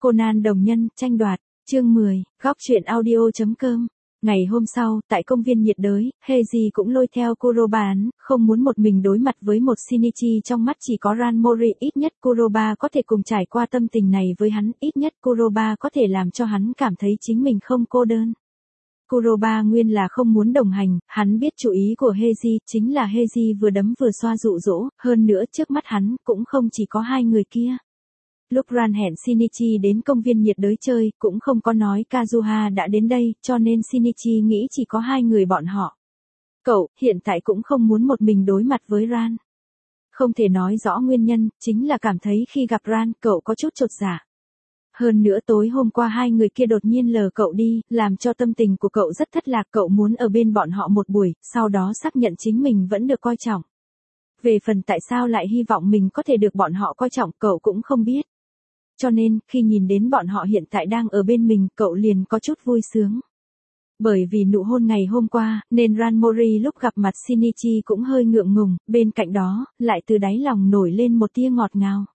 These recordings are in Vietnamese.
Conan đồng nhân, tranh đoạt, chương 10, góc truyện audio.com. Ngày hôm sau, tại công viên nhiệt đới, Heiji cũng lôi theo Kuroba, không muốn một mình đối mặt với một Shinichi, trong mắt chỉ có Ran Mori, ít nhất Kuroba có thể cùng trải qua tâm tình này với hắn, ít nhất Kuroba có thể làm cho hắn cảm thấy chính mình không cô đơn. Kuroba nguyên là không muốn đồng hành, hắn biết chủ ý của Heiji, chính là Heiji vừa đấm vừa xoa dụ dỗ, hơn nữa trước mắt hắn cũng không chỉ có hai người kia. Lúc Ran hẹn Shinichi đến công viên nhiệt đới chơi, cũng không có nói Kazuha đã đến đây, cho nên Shinichi nghĩ chỉ có hai người bọn họ. Cậu, hiện tại cũng không muốn một mình đối mặt với Ran. Không thể nói rõ nguyên nhân, chính là cảm thấy khi gặp Ran, cậu có chút chột dạ. Hơn nữa tối hôm qua hai người kia đột nhiên lờ cậu đi, làm cho tâm tình của cậu rất thất lạc, cậu muốn ở bên bọn họ một buổi, sau đó xác nhận chính mình vẫn được coi trọng. Về phần tại sao lại hy vọng mình có thể được bọn họ coi trọng, cậu cũng không biết. Cho nên, khi nhìn đến bọn họ hiện tại đang ở bên mình, cậu liền có chút vui sướng. Bởi vì nụ hôn ngày hôm qua, nên Ran Mori lúc gặp mặt Shinichi cũng hơi ngượng ngùng, bên cạnh đó, lại từ đáy lòng nổi lên một tia ngọt ngào.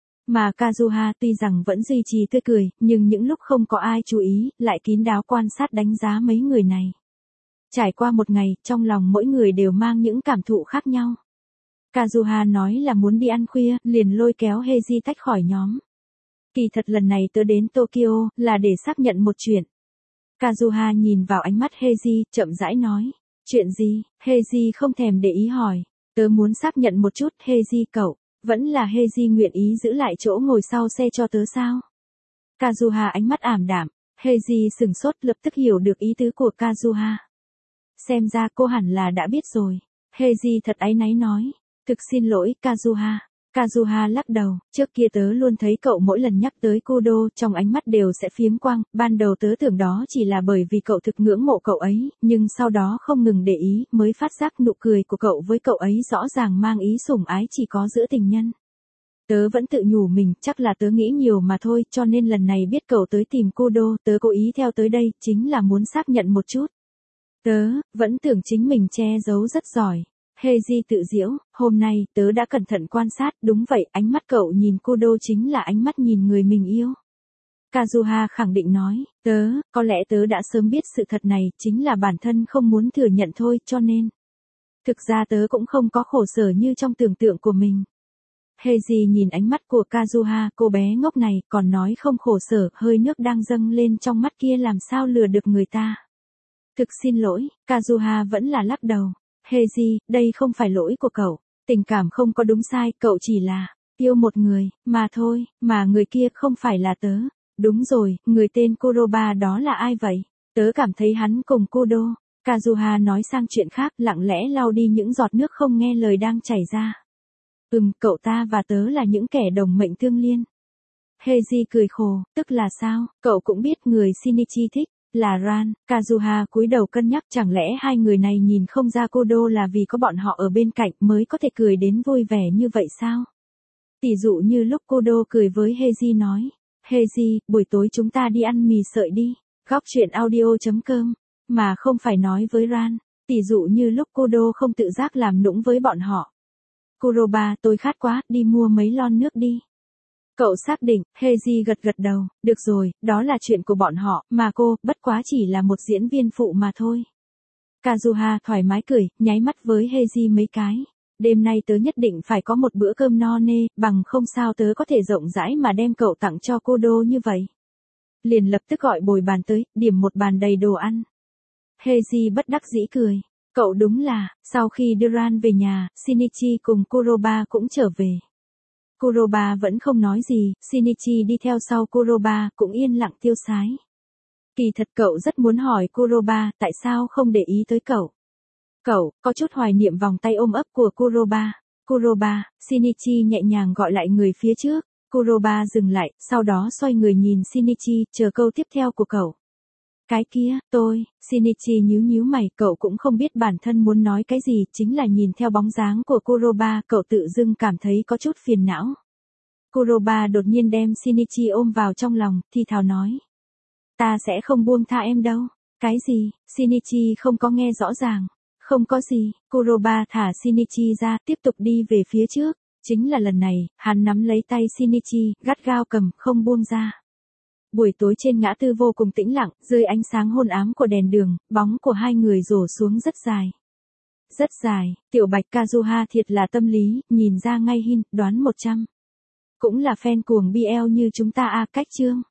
Mà Kazuha tuy rằng vẫn duy trì tươi cười, nhưng những lúc không có ai chú ý, lại kín đáo quan sát đánh giá mấy người này. Trải qua một ngày, trong lòng mỗi người đều mang những cảm thụ khác nhau. Kazuha nói là muốn đi ăn khuya, liền lôi kéo Heiji tách khỏi nhóm. Kỳ thật lần này tớ đến Tokyo, là để xác nhận một chuyện. Kazuha nhìn vào ánh mắt Heiji, chậm rãi nói. Chuyện gì? Heiji không thèm để ý hỏi. Tớ muốn xác nhận một chút, Heiji cậu. Vẫn là Heiji nguyện ý giữ lại chỗ ngồi sau xe cho tớ sao? Kazuha ánh mắt ảm đạm. Heiji sừng sốt, lập tức hiểu được ý tứ của Kazuha. Xem ra cô hẳn là đã biết rồi. Heiji thật áy náy nói. Thực xin lỗi, Kazuha. Kazuha lắc đầu, trước kia tớ luôn thấy cậu mỗi lần nhắc tới Kudo, trong ánh mắt đều sẽ phiếm quang, ban đầu tớ tưởng đó chỉ là bởi vì cậu thực ngưỡng mộ cậu ấy, nhưng sau đó không ngừng để ý, mới phát giác nụ cười của cậu với cậu ấy rõ ràng mang ý sủng ái chỉ có giữa tình nhân. Tớ vẫn tự nhủ mình, chắc là tớ nghĩ nhiều mà thôi, cho nên lần này biết cậu tới tìm Kudo, tớ cố ý theo tới đây, chính là muốn xác nhận một chút. Tớ, vẫn tưởng chính mình che giấu rất giỏi. Heiji tự giễu, hôm nay, tớ đã cẩn thận quan sát, đúng vậy, ánh mắt cậu nhìn Kudo chính là ánh mắt nhìn người mình yêu. Kazuha khẳng định nói, có lẽ tớ đã sớm biết sự thật này, chính là bản thân không muốn thừa nhận thôi, cho nên. Thực ra tớ cũng không có khổ sở như trong tưởng tượng của mình. Heiji nhìn ánh mắt của Kazuha, cô bé ngốc này, còn nói không khổ sở, hơi nước đang dâng lên trong mắt kia làm sao lừa được người ta. Thực xin lỗi, Kazuha vẫn là lắc đầu. Heiji, đây không phải lỗi của cậu, tình cảm không có đúng sai, cậu chỉ là yêu một người, mà thôi, mà người kia không phải là tớ. Đúng rồi, người tên Kuroba đó là ai vậy? Tớ cảm thấy hắn cùng Kudo. Kazuha nói sang chuyện khác, lặng lẽ lau đi những giọt nước không nghe lời đang chảy ra. Cậu ta và tớ là những kẻ đồng mệnh tương liên. Heiji cười khổ, tức là sao? Cậu cũng biết người Shinichi thích là Ran. Kazuha cúi đầu cân nhắc, chẳng lẽ hai người này nhìn không ra Kudo là vì có bọn họ ở bên cạnh mới có thể cười đến vui vẻ như vậy sao? Tỷ dụ như lúc Kudo cười với Heiji nói, Heiji, buổi tối chúng ta đi ăn mì sợi đi, góc truyện audio.com, mà không phải nói với Ran. Tỷ dụ như lúc Kudo không tự giác làm nũng với bọn họ. Kuroba, tôi khát quá, đi mua mấy lon nước đi. Cậu xác định, Heiji gật gật đầu, được rồi, đó là chuyện của bọn họ, mà cô, bất quá chỉ là một diễn viên phụ mà thôi. Kazuha thoải mái cười, nháy mắt với Heiji mấy cái. Đêm nay tớ nhất định phải có một bữa cơm no nê, bằng không sao tớ có thể rộng rãi mà đem cậu tặng cho Kudo như vậy. Liền lập tức gọi bồi bàn tới, điểm một bàn đầy đồ ăn. Heiji bất đắc dĩ cười. Cậu đúng là, sau khi đưa Ran về nhà, Shinichi cùng Kuroba cũng trở về. Kuroba vẫn không nói gì, Shinichi đi theo sau Kuroba cũng yên lặng tiêu sái. Kỳ thật cậu rất muốn hỏi Kuroba tại sao không để ý tới cậu. Cậu, có chút hoài niệm vòng tay ôm ấp của Kuroba. Kuroba, Shinichi nhẹ nhàng gọi lại người phía trước. Kuroba dừng lại, sau đó xoay người nhìn Shinichi, chờ câu tiếp theo của cậu. Cái kia, Shinichi nhíu mày, cậu cũng không biết bản thân muốn nói cái gì, chính là nhìn theo bóng dáng của Kuroba, cậu tự dưng cảm thấy có chút phiền não. Kuroba đột nhiên đem Shinichi ôm vào trong lòng, thì thào nói. Ta sẽ không buông tha em đâu. Cái gì? Shinichi không có nghe rõ ràng. Không có gì, Kuroba thả Shinichi ra, tiếp tục đi về phía trước. Chính là lần này, hắn nắm lấy tay Shinichi, gắt gao cầm, không buông ra. Buổi tối trên ngã tư vô cùng tĩnh lặng, dưới ánh sáng hôn ám của đèn đường, bóng của hai người rổ xuống rất dài. Rất dài, Tiểu Bạch Kazuha thiệt là tâm lý, nhìn ra ngay hin, đoán 100. Cũng là fan cuồng BL như chúng ta cách chương.